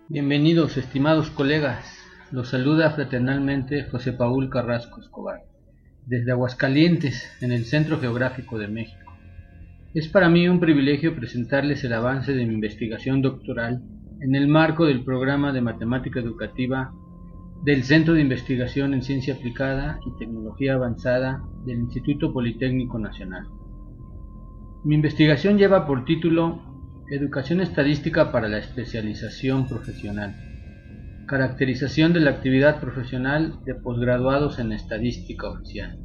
Bienvenidos, estimados colegas. Los saluda fraternalmente José Paul Carrasco Escobar, desde Aguascalientes, en el Centro Geográfico de México. Es para mí un privilegio presentarles el avance de mi investigación doctoral en el marco del programa de matemática educativa del Centro de Investigación en Ciencia Aplicada y Tecnología Avanzada del Instituto Politécnico Nacional. Mi investigación lleva por título Educación estadística para la especialización profesional. Caracterización de la actividad profesional de posgraduados en estadística oficial.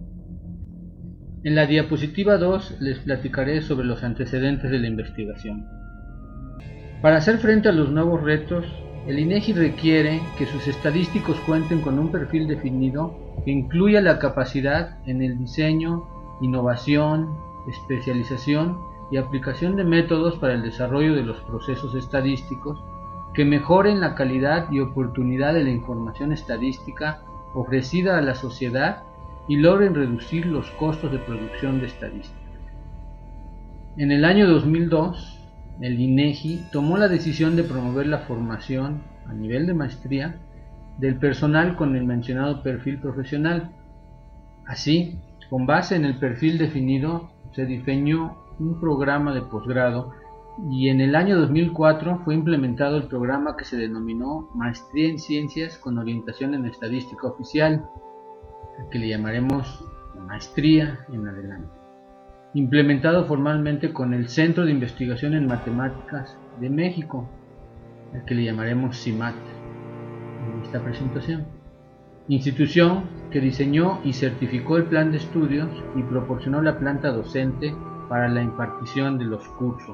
En la diapositiva 2 les platicaré sobre los antecedentes de la investigación. Para hacer frente a los nuevos retos, el INEGI requiere que sus estadísticos cuenten con un perfil definido que incluya la capacidad en el diseño, innovación, especialización y aplicación de métodos para el desarrollo de los procesos estadísticos que mejoren la calidad y oportunidad de la información estadística ofrecida a la sociedad y logren reducir los costos de producción de estadísticas. En el año 2002, el INEGI tomó la decisión de promover la formación a nivel de maestría del personal con el mencionado perfil profesional. Así, con base en el perfil definido, se diseñó un programa de posgrado y en el año 2004 fue implementado el programa que se denominó Maestría en Ciencias con Orientación en Estadística Oficial, al que le llamaremos Maestría en adelante, implementado formalmente con el Centro de Investigación en Matemáticas de México, al que le llamaremos CIMAT en esta presentación, institución que diseñó y certificó el plan de estudios y proporcionó la planta docente para la impartición de los cursos.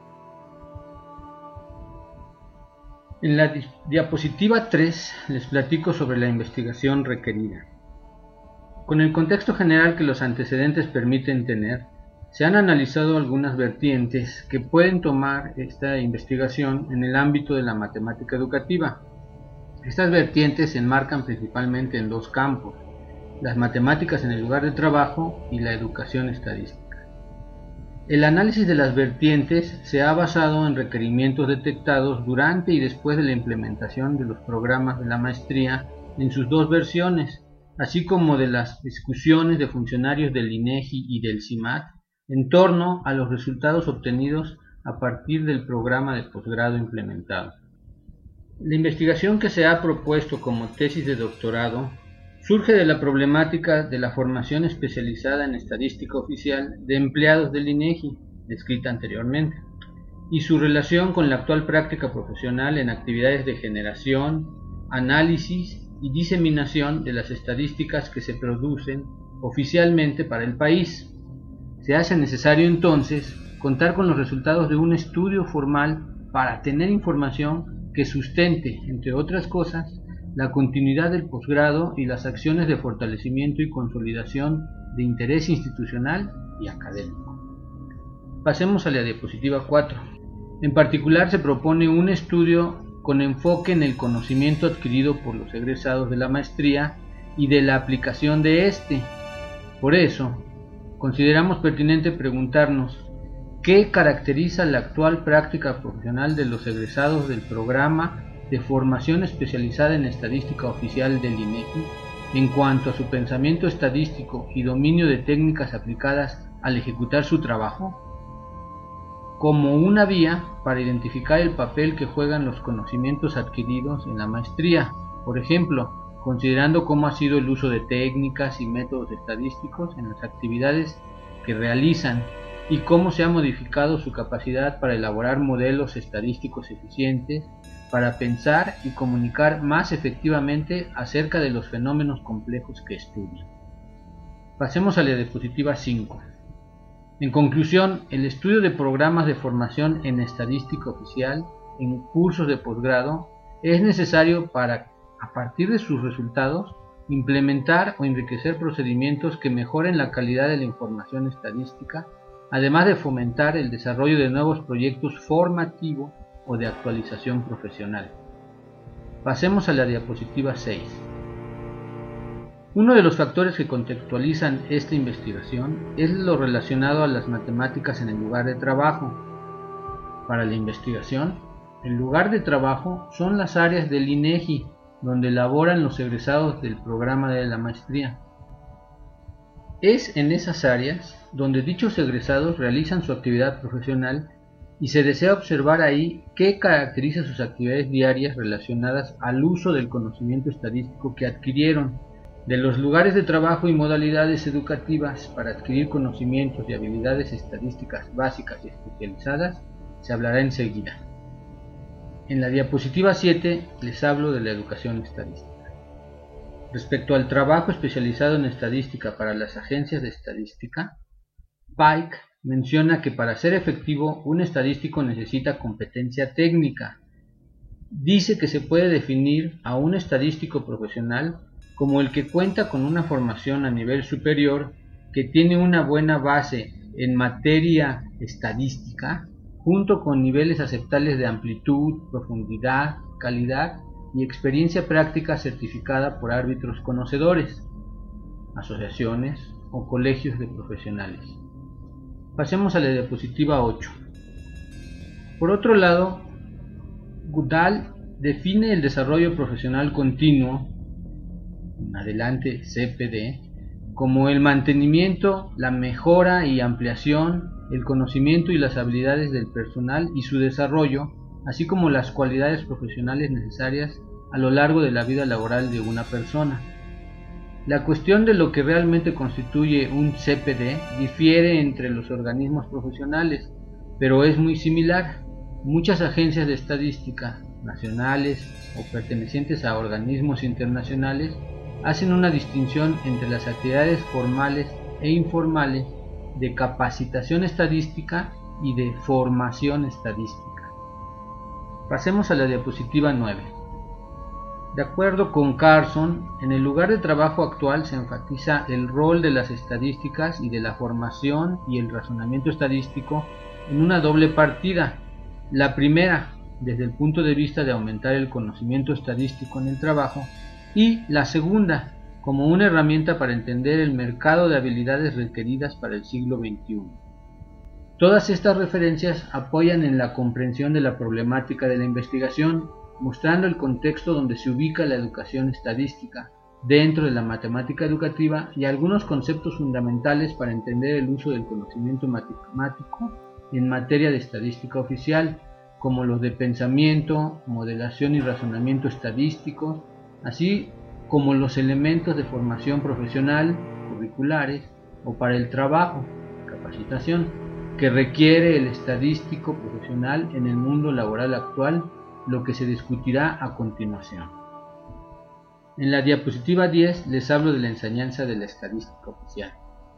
En la diapositiva 3 les platico sobre la investigación requerida. Con el contexto general que los antecedentes permiten tener, se han analizado algunas vertientes que pueden tomar esta investigación en el ámbito de la matemática educativa. Estas vertientes se enmarcan principalmente en dos campos: las matemáticas en el lugar de trabajo y la educación estadística. El análisis de las vertientes se ha basado en requerimientos detectados durante y después de la implementación de los programas de la maestría en sus dos versiones, así como de las discusiones de funcionarios del INEGI y del CIMAT en torno a los resultados obtenidos a partir del programa de posgrado implementado. La investigación que se ha propuesto como tesis de doctorado surge de la problemática de la formación especializada en estadística oficial de empleados del INEGI, descrita anteriormente, y su relación con la actual práctica profesional en actividades de generación, análisis y diseminación de las estadísticas que se producen oficialmente para el país. Se hace necesario entonces contar con los resultados de un estudio formal para tener información que sustente, entre otras cosas, la continuidad del posgrado y las acciones de fortalecimiento y consolidación de interés institucional y académico. Pasemos a la diapositiva 4. En particular se propone un estudio con enfoque en el conocimiento adquirido por los egresados de la maestría y de la aplicación de este. Por eso, consideramos pertinente preguntarnos ¿qué caracteriza la actual práctica profesional de los egresados del programa de formación especializada en estadística oficial del INEGI en cuanto a su pensamiento estadístico y dominio de técnicas aplicadas al ejecutar su trabajo? Como una vía para identificar el papel que juegan los conocimientos adquiridos en la maestría, por ejemplo, considerando cómo ha sido el uso de técnicas y métodos estadísticos en las actividades que realizan y cómo se ha modificado su capacidad para elaborar modelos estadísticos eficientes, para pensar y comunicar más efectivamente acerca de los fenómenos complejos que estudian. Pasemos a la diapositiva 5. En conclusión, el estudio de programas de formación en estadística oficial en cursos de posgrado es necesario para, a partir de sus resultados, implementar o enriquecer procedimientos que mejoren la calidad de la información estadística, además de fomentar el desarrollo de nuevos proyectos formativos o de actualización profesional. Pasemos a la diapositiva 6. Uno de los factores que contextualizan esta investigación es lo relacionado a las matemáticas en el lugar de trabajo. Para la investigación, El lugar de trabajo son las áreas del INEGI, donde laboran los egresados del programa de la maestría. Es en esas áreas donde dichos egresados realizan su actividad profesional y se desea observar ahí qué caracteriza sus actividades diarias relacionadas al uso del conocimiento estadístico que adquirieron. De los lugares de trabajo y modalidades educativas para adquirir conocimientos y habilidades estadísticas básicas y especializadas se hablará enseguida. En la diapositiva 7 les hablo de la educación estadística. Respecto al trabajo especializado en estadística para las agencias de estadística, Pike menciona que para ser efectivo un estadístico necesita competencia técnica. Dice que se puede definir a un estadístico profesional como el que cuenta con una formación a nivel superior, que tiene una buena base en materia estadística, junto con niveles aceptables de amplitud, profundidad, calidad y experiencia práctica certificada por árbitros conocedores, asociaciones o colegios de profesionales. Pasemos a la diapositiva 8. Por otro lado, Goodall define el desarrollo profesional continuo, en adelante CPD, como el mantenimiento, la mejora y ampliación, el conocimiento y las habilidades del personal y su desarrollo, así como las cualidades profesionales necesarias a lo largo de la vida laboral de una persona. La cuestión de lo que realmente constituye un CPD difiere entre los organismos profesionales, pero es muy similar. Muchas agencias de estadística, nacionales o pertenecientes a organismos internacionales, hacen una distinción entre las actividades formales e informales de capacitación estadística y de formación estadística. Pasemos a la diapositiva 9. De acuerdo con Carson, en el lugar de trabajo actual se enfatiza el rol de las estadísticas y de la formación y el razonamiento estadístico en una doble partida. La primera, desde el punto de vista de aumentar el conocimiento estadístico en el trabajo, y la segunda, como una herramienta para entender el mercado de habilidades requeridas para el siglo XXI. Todas estas referencias apoyan en la comprensión de la problemática de la investigación, mostrando el contexto donde se ubica la educación estadística dentro de la matemática educativa y algunos conceptos fundamentales para entender el uso del conocimiento matemático en materia de estadística oficial, como los de pensamiento, modelación y razonamiento estadísticos, así como los elementos de formación profesional, curriculares o para el trabajo, capacitación, que requiere el estadístico profesional en el mundo laboral actual, lo que se discutirá a continuación. En la diapositiva 10 les hablo de la enseñanza de la estadística oficial.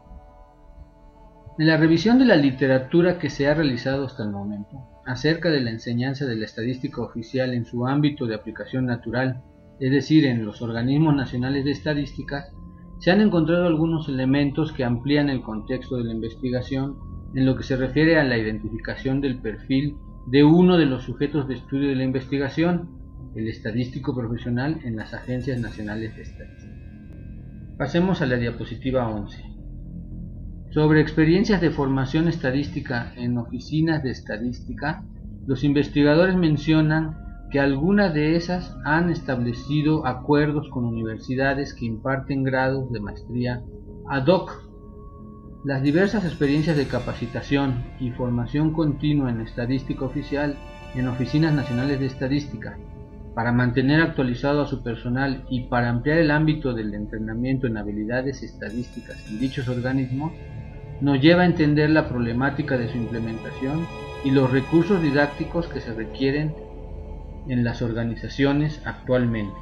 En la revisión de la literatura que se ha realizado hasta el momento acerca de la enseñanza de la estadística oficial en su ámbito de aplicación natural, es decir, en los organismos nacionales de estadísticas, se han encontrado algunos elementos que amplían el contexto de la investigación en lo que se refiere a la identificación del perfil de uno de los sujetos de estudio de la investigación, el estadístico profesional en las agencias nacionales de estadística. Pasemos a la diapositiva 11. Sobre experiencias de formación estadística en oficinas de estadística, los investigadores mencionan que algunas de esas han establecido acuerdos con universidades que imparten grados de maestría ad hoc. Las diversas experiencias de capacitación y formación continua en estadística oficial en oficinas nacionales de estadística, para mantener actualizado a su personal y para ampliar el ámbito del entrenamiento en habilidades estadísticas en dichos organismos, nos lleva a entender la problemática de su implementación y los recursos didácticos que se requieren en las organizaciones actualmente.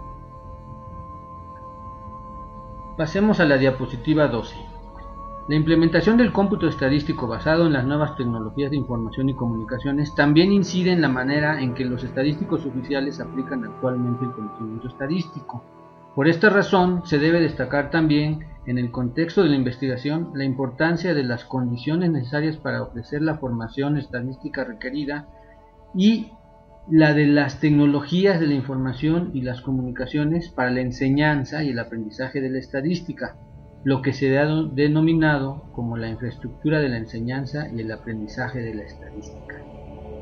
Pasemos a la diapositiva 12. La implementación del cómputo estadístico basado en las nuevas tecnologías de información y comunicaciones también incide en la manera en que los estadísticos oficiales aplican actualmente el conocimiento estadístico. Por esta razón, se debe destacar también, en el contexto de la investigación, la importancia de las condiciones necesarias para ofrecer la formación estadística requerida y la de las tecnologías de la información y las comunicaciones para la enseñanza y el aprendizaje de la estadística, lo que se ha denominado como la infraestructura de la enseñanza y el aprendizaje de la estadística.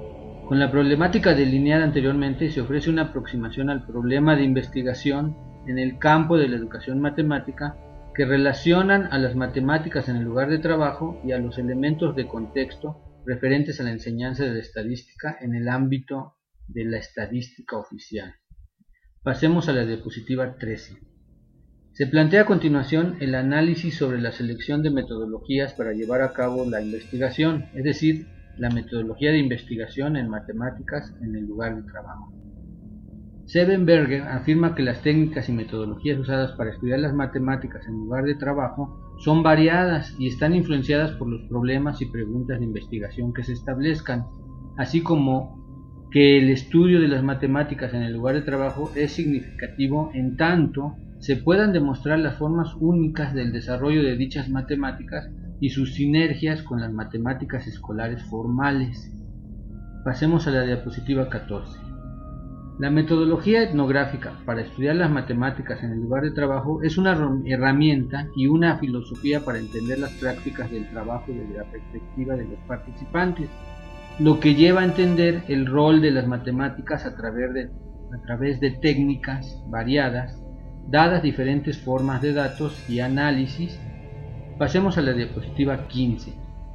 Con la problemática delineada anteriormente se ofrece una aproximación al problema de investigación en el campo de la educación matemática que relacionan a las matemáticas en el lugar de trabajo y a los elementos de contexto referentes a la enseñanza de la estadística en el ámbito de la estadística oficial. Pasemos a la diapositiva 13. Se plantea a continuación el análisis sobre la selección de metodologías para llevar a cabo la investigación, es decir, la metodología de investigación en matemáticas en el lugar de trabajo. Sebenberger afirma que las técnicas y metodologías usadas para estudiar las matemáticas en lugar de trabajo son variadas y están influenciadas por los problemas y preguntas de investigación que se establezcan, así como que el estudio de las matemáticas en el lugar de trabajo es significativo en tanto se puedan demostrar las formas únicas del desarrollo de dichas matemáticas y sus sinergias con las matemáticas escolares formales. Pasemos a la diapositiva 14. La metodología etnográfica para estudiar las matemáticas en el lugar de trabajo es una herramienta y una filosofía para entender las prácticas del trabajo desde la perspectiva de los participantes, lo que lleva a entender el rol de las matemáticas a través de técnicas variadas, dadas diferentes formas de datos y análisis. Pasemos a la diapositiva 15.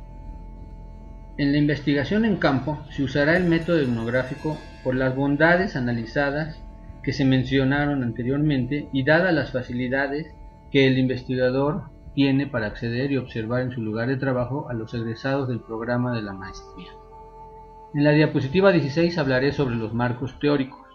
En la investigación en campo se usará el método etnográfico por las bondades analizadas que se mencionaron anteriormente y dadas las facilidades que el investigador tiene para acceder y observar en su lugar de trabajo a los egresados del programa de la maestría. En la diapositiva 16 hablaré sobre los marcos teóricos.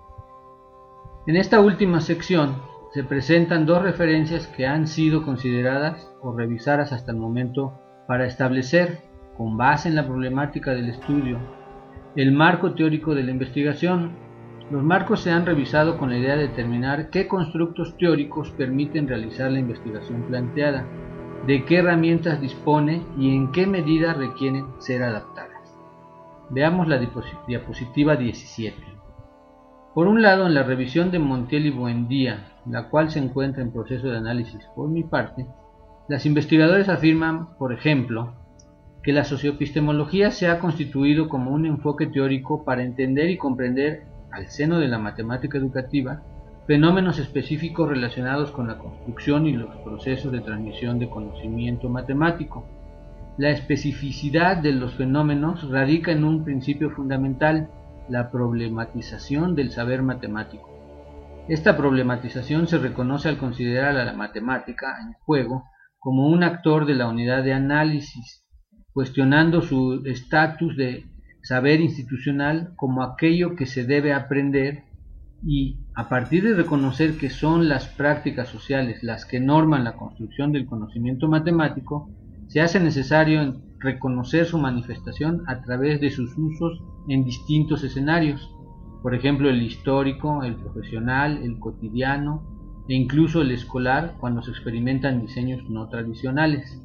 En esta última sección se presentan dos referencias que han sido consideradas o revisadas hasta el momento para establecer, con base en la problemática del estudio, el marco teórico de la investigación. Los marcos se han revisado con la idea de determinar qué constructos teóricos permiten realizar la investigación planteada, de qué herramientas dispone y en qué medida requieren ser adaptadas. Veamos la diapositiva 17. Por un lado, en la revisión de Montiel y Buendía, la cual se encuentra en proceso de análisis por mi parte, los investigadores afirman, por ejemplo, que la socioepistemología se ha constituido como un enfoque teórico para entender y comprender, al seno de la matemática educativa, fenómenos específicos relacionados con la construcción y los procesos de transmisión de conocimiento matemático. La especificidad de los fenómenos radica en un principio fundamental, la problematización del saber matemático. Esta problematización se reconoce al considerar a la matemática en juego como un actor de la unidad de análisis, cuestionando su estatus de saber institucional como aquello que se debe aprender y, a partir de reconocer que son las prácticas sociales las que norman la construcción del conocimiento matemático, se hace necesario reconocer su manifestación a través de sus usos en distintos escenarios, por ejemplo el histórico, el profesional, el cotidiano e incluso el escolar cuando se experimentan diseños no tradicionales.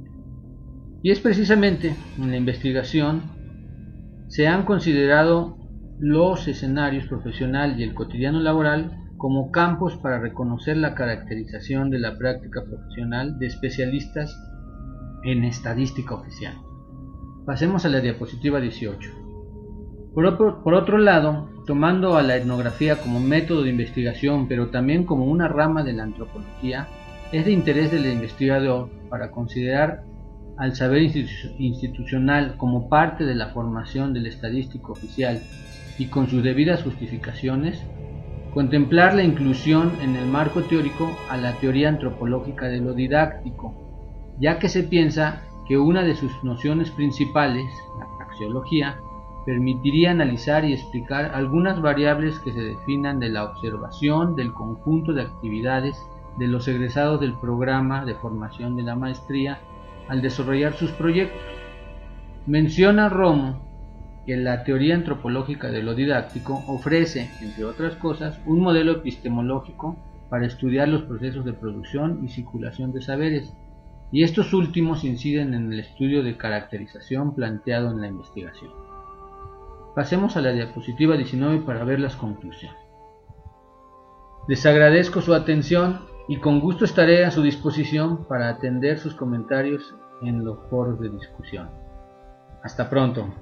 Y es precisamente en la investigación se han considerado los escenarios profesional y el cotidiano laboral como campos para reconocer la caracterización de la práctica profesional de especialistas en estadística oficial. Pasemos a la diapositiva 18. Por otro lado, tomando a la etnografía como método de investigación, pero también como una rama de la antropología, es de interés del investigador para considerar al saber institucional como parte de la formación del estadístico oficial y con sus debidas justificaciones, contemplar la inclusión en el marco teórico a la teoría antropológica de lo didáctico, ya que se piensa que una de sus nociones principales, la praxeología, permitiría analizar y explicar algunas variables que se definan de la observación del conjunto de actividades de los egresados del programa de formación de la maestría al desarrollar sus proyectos. Menciona Romo que la teoría antropológica de lo didáctico ofrece, entre otras cosas, un modelo epistemológico para estudiar los procesos de producción y circulación de saberes, y estos últimos inciden en el estudio de caracterización planteado en la investigación. Pasemos a la diapositiva 19 para ver las conclusiones. Les agradezco su atención y con gusto estaré a su disposición para atender sus comentarios en los foros de discusión. Hasta pronto.